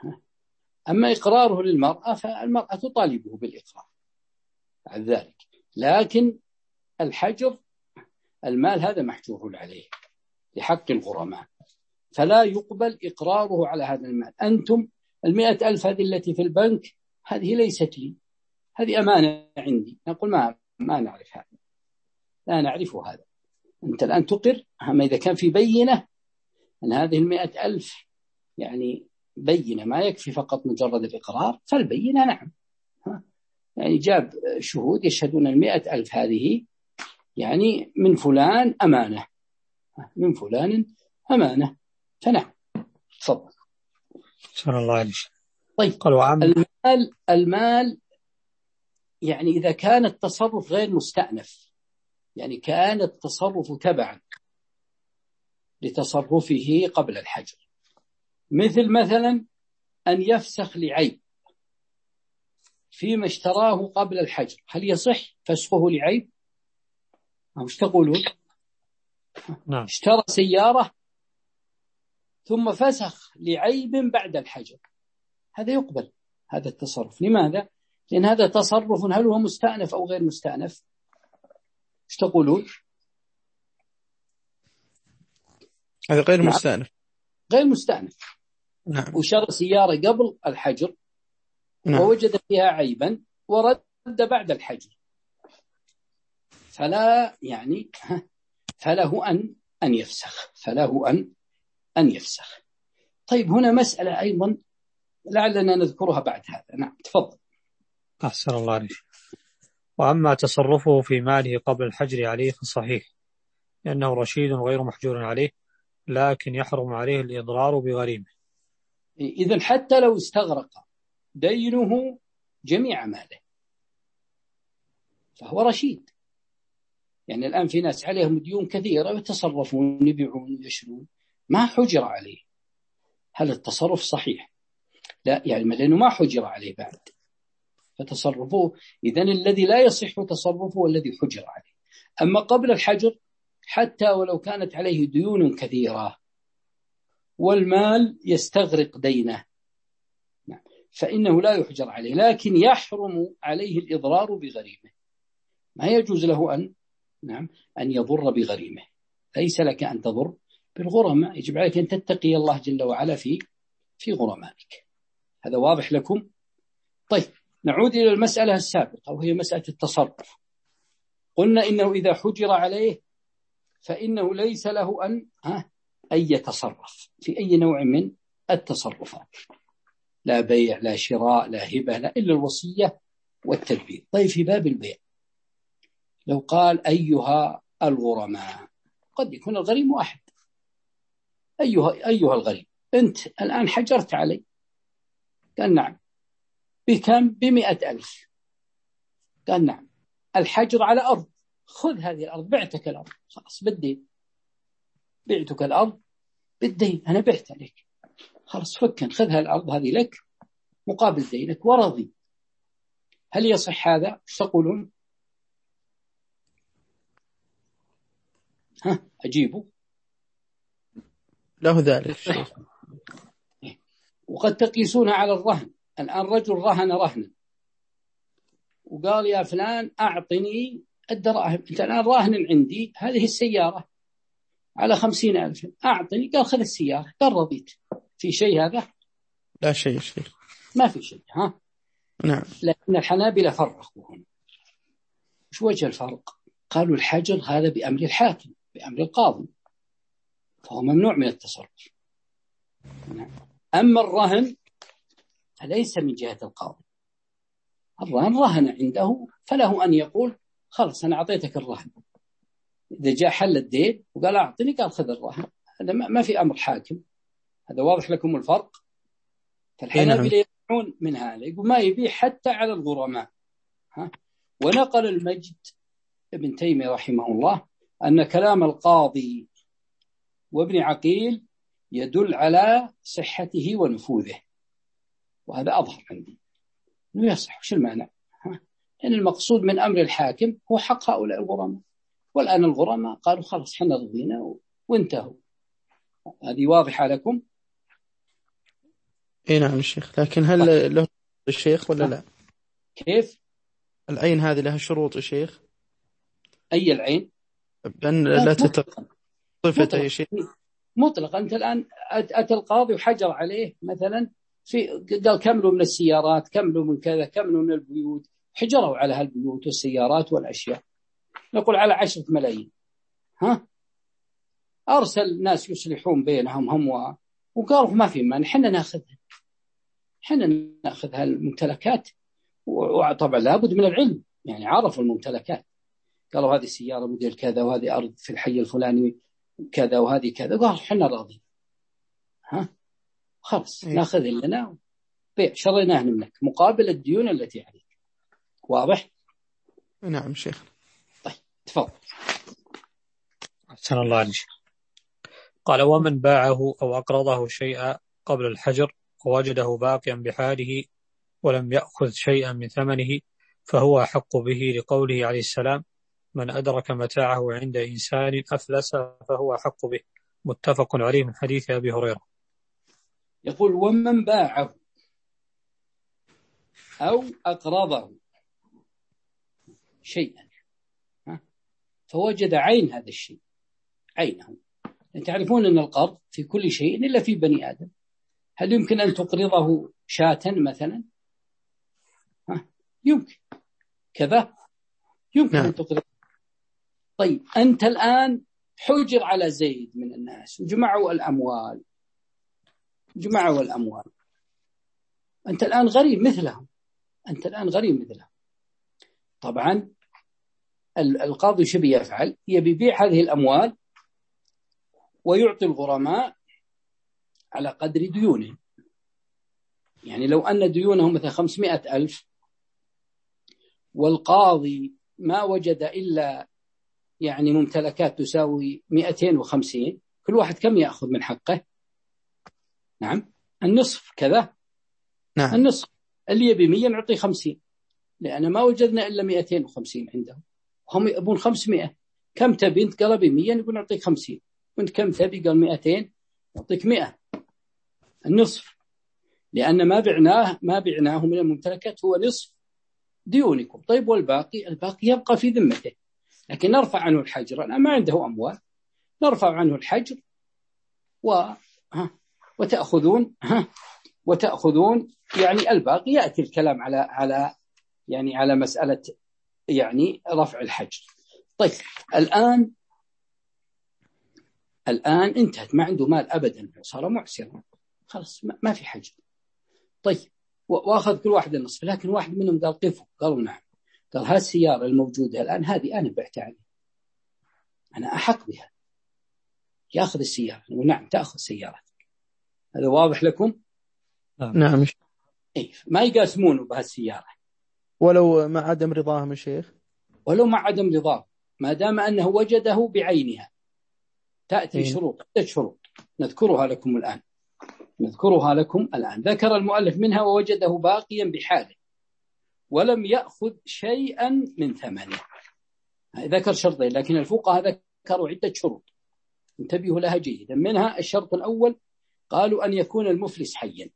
أما إقراره للمرأة فالمرأة تطالبه بالإقرار عن ذلك، لكن الحجر المال هذا محجور عليه لحق الغرماء، فلا يقبل إقراره على هذا المال. أنتم المئة ألف هذه التي في البنك هذه ليست لي، هذه أمانة عندي. نقول ما ما نعرف هذا، لا نعرف هذا. أنت الآن تقر، أما إذا كان في بينة أن هذه المئة ألف يعني بينة، ما يكفي فقط مجرد الإقرار، فالبينة نعم، يعني جاب شهود يشهدون المئة ألف هذه يعني من فلان أمانة، من فلان أمانة، فنعم. تفضل. شاء الله عليك. طيب المال المال يعني إذا كان التصرف غير مستأنف، يعني كان التصرف تبعا لتصرفه قبل الحجر، مثل مثلا أن يفسخ لعيب فيما اشتراه قبل الحجر، هل يصح فسخه لعيب؟ أو ايش تقولون؟ نعم. اشترى سيارة ثم فسخ لعيب بعد الحجر، هذا يقبل هذا التصرف. لماذا؟ لأن هذا تصرف هل هو مستأنف أو غير مستأنف؟ ايش تقولون؟ هذا غير نعم. مستأنف. غير مستأنف. نعم. وشرى سيارة قبل الحجر نعم. ووجد فيها عيبا ورد بعد الحجر، فلا يعني فله أن أن يفسخ فله أن أن يفسخ. طيب هنا مسألة أيضا لعلنا نذكرها بعد هذا. نعم تفضل. أحسن الله عليك. وأما تصرفه في ماله قبل الحجر عليه فصحيح، لأنه رشيد غير محجور عليه، لكن يحرم عليه الإضرار بغريمه. إذن حتى لو استغرق دينه جميع ماله فهو رشيد. يعني الآن في ناس عليهم ديون كثيرة يتصرفون يبيعون ويشرون ما حجر عليه، هل التصرف صحيح؟ لا، يعني لأنه ما حجر عليه بعد فتصرفه. إذن الذي لا يصح تصرفه الذي حجر عليه. أما قبل الحجر حتى ولو كانت عليه ديون كثيرة والمال يستغرق دينه فإنه لا يحجر عليه، لكن يحرم عليه الإضرار بغريمه. ما يجوز له أن نعم أن يضر بغريمه. ليس لك أن تضر بالغرماء، يجب عليك أن تتقي الله جل وعلا في في غرمائك. هذا واضح لكم؟ طيب نعود إلى المسألة السابقة وهي مسألة التصرف. قلنا إنه إذا حجر عليه فإنه ليس له أن ها أن يتصرف في أي نوع من التصرفات، لا بيع لا شراء لا هبة لا إلا الوصية والتدبير. طيب في باب البيع لو قال أيها الغرماء، قد يكون الغريم واحد، أيها, أيها الغريم أنت الآن حجرت علي، قال نعم، بكم؟ بمئة ألف. قال نعم، الحجر على أرض، خذ هذه الأرض، بعتك الأرض خلاص بالدين، بعتك الأرض بالدين، أنا بعت عليك خلاص، فكن خذ الأرض هذه لك مقابل دينك ورضي. هل يصح هذا؟ ايش تقولون؟ ها أجيبوا. له ذلك. وقد تقيسونها على الرهن. الآن رجل رهن رهنا وقال يا فلان أعطني الدراهم، أنت الآن راهن عندي هذه السيارة على خمسين ألف، أعطني. قال خذ السيارة، قال رضيت. في شيء هذا؟ لا شيء شيء ما في شيء. ها نعم. لكن الحنابلة فرقوا هنا. شو وجه الفرق؟ قالوا الحجر هذا بأمر الحاكم بأمر القاضي، فهو ممنوع من التصرف. أما الرهن فليس من جهة القاضي، الرهن رهن عنده فله أن يقول خلص أنا أعطيتك الرهن، إذا جاء حل الدين وقال أعطني قال خذ الرهن، هذا ما في أمر حاكم. هذا واضح لكم الفرق؟ فالحنابلة يمنعون من هذا، يقول ما يبيع حتى على الغرماء. ها؟ ونقل المجد ابن تيمية رحمه الله أن كلام القاضي وابن عقيل يدل على صحته ونفوذه، وهذا أظهر عندي أنه يصح. وش المعنى؟ لأن المقصود من أمر الحاكم هو حق هؤلاء الغرماء، والآن الغرماء قالوا خلاص حنا رضينا وانتهوا. هذه واضحة لكم؟ اي نعم الشيخ. لكن هل له الشيخ ولا لا؟ كيف؟ العين هذه لها شروط يا شيخ؟ أي العين؟ بأن لا تتصفت أي شيء مطلق. أنت الآن أتى القاضي وحجر عليه مثلا في قال كملوا من السيارات، كملوا من كذا، كملوا من البيوت، حجروا على هالبيوت والسيارات والأشياء، نقول على عشرة ملايين. ها أرسل ناس يصلحون بينهم هم وقالوا ما في مانع، حنا ناخذها، حنا ناخذ هالممتلكات. وطبعا لابد من العلم، يعني عرفوا الممتلكات، قالوا هذه السيارة موديل كذا، وهذه أرض في الحي الفلاني كذا، وهذه كذا، قالوا حنا راضي. ها خلاص ناخذ لنا بيع، شريناه منك مقابل الديون التي عليك. واضح؟ نعم شيخ. طيب تفضل. أحسن الله عليك. قال ومن باعه أو أقرضه شيئا قبل الحجر ووجده باقيا بحاله ولم يأخذ شيئا من ثمنه فهو أحق به، لقوله عليه السلام من أدرك متاعه عند إنسان أفلس فهو أحق به، متفق عليه من حديث أبي هريرة. يقول ومن باعه أو أقرضه شيئا فوجد عين هذا الشيء، عينه. تعرفون أن القرض في كل شيء إلا في بني آدم. هل يمكن أن تقرضه شاة مثلا؟ ها؟ يمكن كذا، يمكن نعم. أن تقرضه. طيب أنت الآن حجر على زيد من الناس وجمعوا الأموال، جمعوا الأموال، أنت الآن غريب مثلهم، أنت الآن غريب مثلهم. طبعا القاضي شو بيفعل؟ يبي يبيع هذه الأموال ويعطي الغرماء على قدر ديونهم. يعني لو أن ديونهم مثل خمسمائة ألف والقاضي ما وجد إلا يعني ممتلكات تساوي مئتين وخمسين، كل واحد كم يأخذ من حقه؟ نعم النصف كذا. نعم. النصف اللي يبي مية نعطي خمسين، لأن ما وجدنا إلا مئتين وخمسين عندهم، هم يبون خمسمائة. كم تبي أنت؟ قال بمية، نقول نعطيك خمسين. وأنت كم تبي؟ قال مئتين، نعطيك مئة، النصف، لأن ما بعناه ما بعناه من الممتلكات هو نصف ديونكم. طيب والباقي؟ الباقي يبقى في ذمته، لكن نرفع عنه الحجر. أنا ما عنده أموال، نرفع عنه الحجر و ها وتأخذون ها وتأخذون يعني الباقي. يأتي الكلام على على يعني على مسألة يعني رفع الحجر. طيب الآن الآن انتهت، ما عنده مال أبدا، صار معسرا خلاص ما في حجر. طيب وأخذ كل واحد النصف، لكن واحد منهم قال قفوا، قالوا نعم، قال هالسيارة الموجودة الآن هذه أنا بعتها عليه، أنا أحق بها، يأخذ السيارة. ونعم تأخذ سيارتك. هذا واضح لكم؟ نعم. إيه، ما يقاسمونه بهالسيارة ولو مع عدم رضاهم الشيخ، ولو مع عدم رضاه، ما دام أنه وجده بعينها. تأتي إيه. شروط، شروط نذكرها لكم الآن نذكرها لكم الآن ذكر المؤلف منها ووجده باقيا بحاله ولم يأخذ شيئا من ثمنه. ذكر شرطين، لكن الفقهاء ذكروا عدة شروط انتبهوا لها جيدا. منها الشرط الأول، قالوا أن يكون المفلس حيا.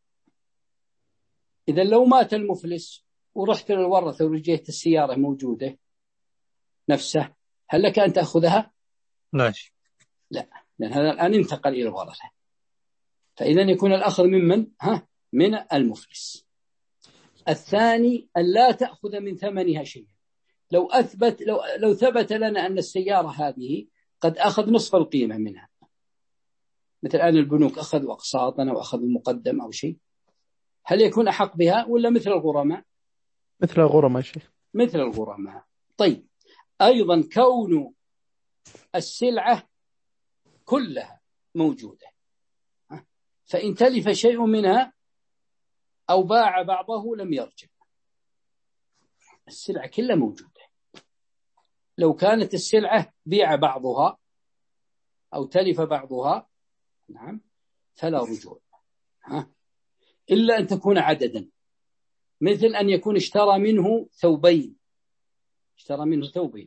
إذا لو مات المفلس ورحت للورثة ورجيت السيارة موجودة نفسه، هل لك أن تأخذها؟ لا لا، لأن هذا الآن انتقل إلى الورثة، فإذا يكون الأخذ ممن؟ ها من المفلس. الثاني أن لا تأخذ من ثمنها شيئا. لو أثبت لو لو ثبت لنا أن السيارة هذه قد أخذ نصف القيمة منها، مثل الآن البنوك أخذوا أقساطا أو أخذوا مقدم أو شيء، هل يكون أحق بها ولا مثل الغرماء؟ مثل الغرماء شيخ، مثل الغرماء. طيب أيضا كون السلعة كلها موجودة، فإن تلف شيء منها أو باع بعضه لم يرجع، السلعة كلها موجودة. لو كانت السلعة بيع بعضها أو تلف بعضها، نعم، فلا رجوع، ها، إلا أن تكون عددا، مثل أن يكون اشترى منه ثوبين اشترى منه ثوبين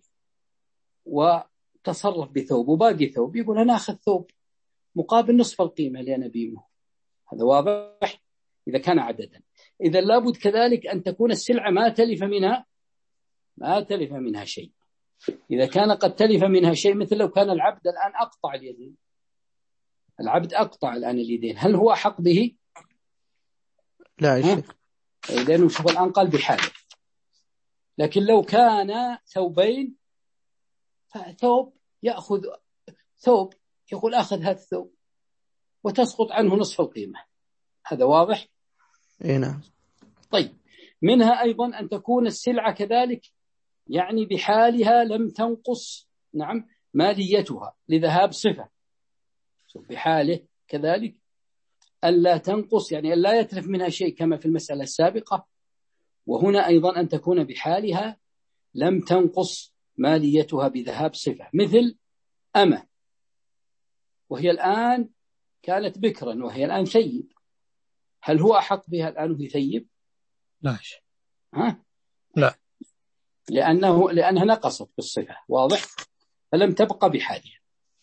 وتصرف بثوب وباقي ثوب، يقول أنا أخذ ثوب مقابل نصف القيمة اللي أنا بيمه. هذا واضح إذا كان عددا. إذا لابد كذلك أن تكون السلعة ما تلف منها ما تلف منها شيء. إذا كان قد تلف منها شيء، مثل لو كان العبد الآن أقطع اليدين، العبد أقطع الآن اليدين، هل هو حق به؟ لا يا شيخ، لأنه شوف الآن قال بحاله. لكن لو كان ثوبين، فثوب يأخذ ثوب، يقول أخذ هذا الثوب وتسقط عنه نصف القيمة. هذا واضح؟ إيه نعم. طيب منها أيضا أن تكون السلعة كذلك يعني بحالها لم تنقص، نعم، ماليتها لذهاب صفة، بحاله كذلك ألا تنقص، يعني ألا يتلف منها شيء كما في المسألة السابقة. وهنا أيضا أن تكون بحالها لم تنقص ماليتها بذهاب صفة، مثل أمة وهي الآن كانت بكرا وهي الآن ثيب، هل هو أحق بها الآن وهي ثيب؟ لا ها؟ لا، لأنه لأنها نقصت بالصفة، واضح، فلم تبقى بحالها.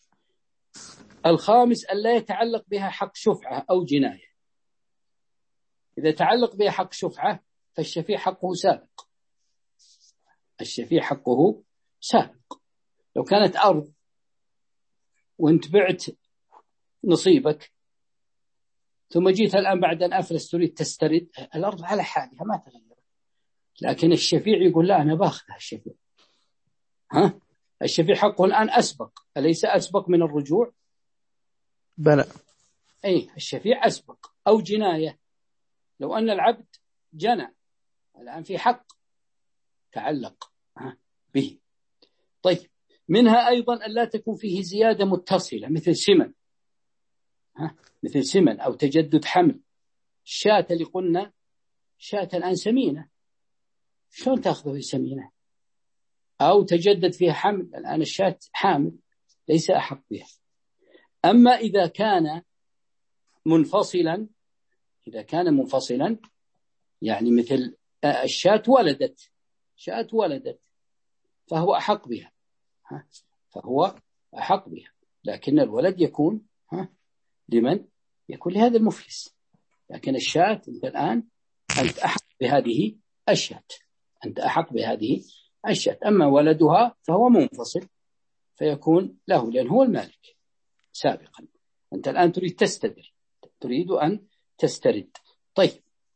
الخامس ألا يتعلق بها حق شفعة أو جناية. إذا تعلق بها حق شفعة فالشفيع حقه سابق، الشفيع حقه سابق. لو كانت أرض وانت بعت نصيبك ثم جيت الآن بعد أن أفلس تريد تسترد، الأرض على حالها ما تغيرت، لكن الشفيع يقول لا أنا باخذها. الشفيع ها الشفيع حقه الآن أسبق، أليس أسبق من الرجوع؟ بلى. أي الشفيع أسبق. أو جناية، لو أن العبد جنى الآن في حق تعلق به. طيب منها أيضا أن لا تكون فيه زيادة متصلة، مثل سمن، ها مثل سمن أو تجدد حمل. الشاة اللي قلنا شاة الآن سمينة، شلون تأخذه سمينة؟ أو تجدد فيها حمل، الآن الشاة حامل، ليس أحق بها. أما إذا كان منفصلا إذا كان منفصلا يعني مثل الشاة ولدت شاة ولدت فهو أحق بها، فهو أحق بها، لكن الولد يكون لمن؟ يكون لهذا المفلس. لكن الشاة أنت الآن أنت أحق بهذه الشاة أنت أحق بهذه الشاة. أما ولدها فهو منفصل فيكون له، لأن هو المالك سابقا. أنت الآن تريد تستدر، تريد أن تسترد. طيب،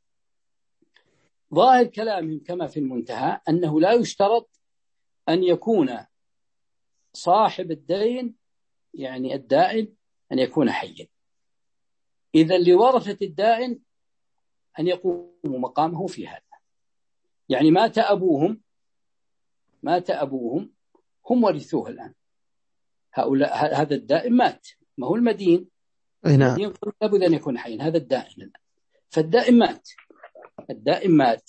ظاهر كلامهم كما في المنتهى أنه لا يشترط أن يكون صاحب الدين يعني الدائن أن يكون حيا، إذا لورثة الدائن أن يقوموا مقامه في هذا. يعني مات أبوهم مات أبوهم هم ورثوه الآن، هؤلاء هذا الدائن مات، ما هو المدين. المدين لابد أن يكون حيا، هذا الدائن الآن. فالدائن مات الدائن مات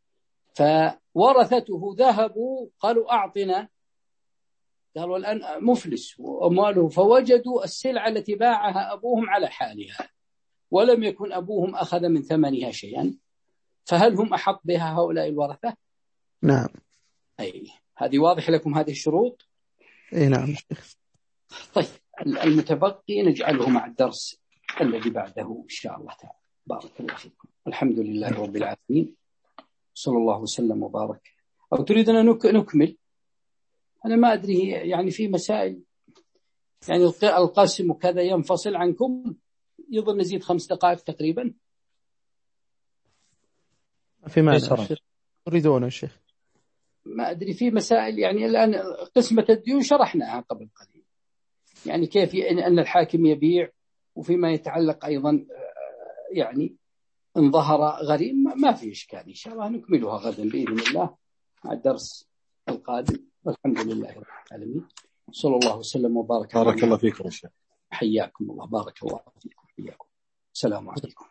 فورثته ذهبوا قالوا أعطنا، قالوا الآن مفلس وأمواله، فوجدوا السلعة التي باعها أبوهم على حالها ولم يكن أبوهم أخذ من ثمنها شيئا، فهل هم أحق بها هؤلاء الورثة؟ نعم. أي هذه واضح لكم هذه الشروط؟ أي نعم. طيب، المتبقي نجعله مع الدرس الذي بعده إن شاء الله تعالى. بارك الله فيكم. الحمد لله رب العالمين، صلى الله وسلم وبارك. أو تريد أن نكمل؟ أنا ما أدري، يعني في مسائل يعني القاسم وكذا ينفصل عنكم، يظل نزيد خمس دقائق تقريبا. في معنى تريدون الشيخ؟ ما أدري، في مسائل يعني الآن قسمة الديون شرحناها قبل قليل، يعني كيف أن الحاكم يبيع، وفيما يتعلق أيضا يعني إن ظهر غريم ما في إشكال، إن شاء الله نكملها غدا بإذن الله مع الدرس القادم. والحمد لله رب العالمين، صلى الله وسلم وبارك. بارك الله فيكم. حياكم الله، بارك الله فيكم، حياكم. السلام عليكم.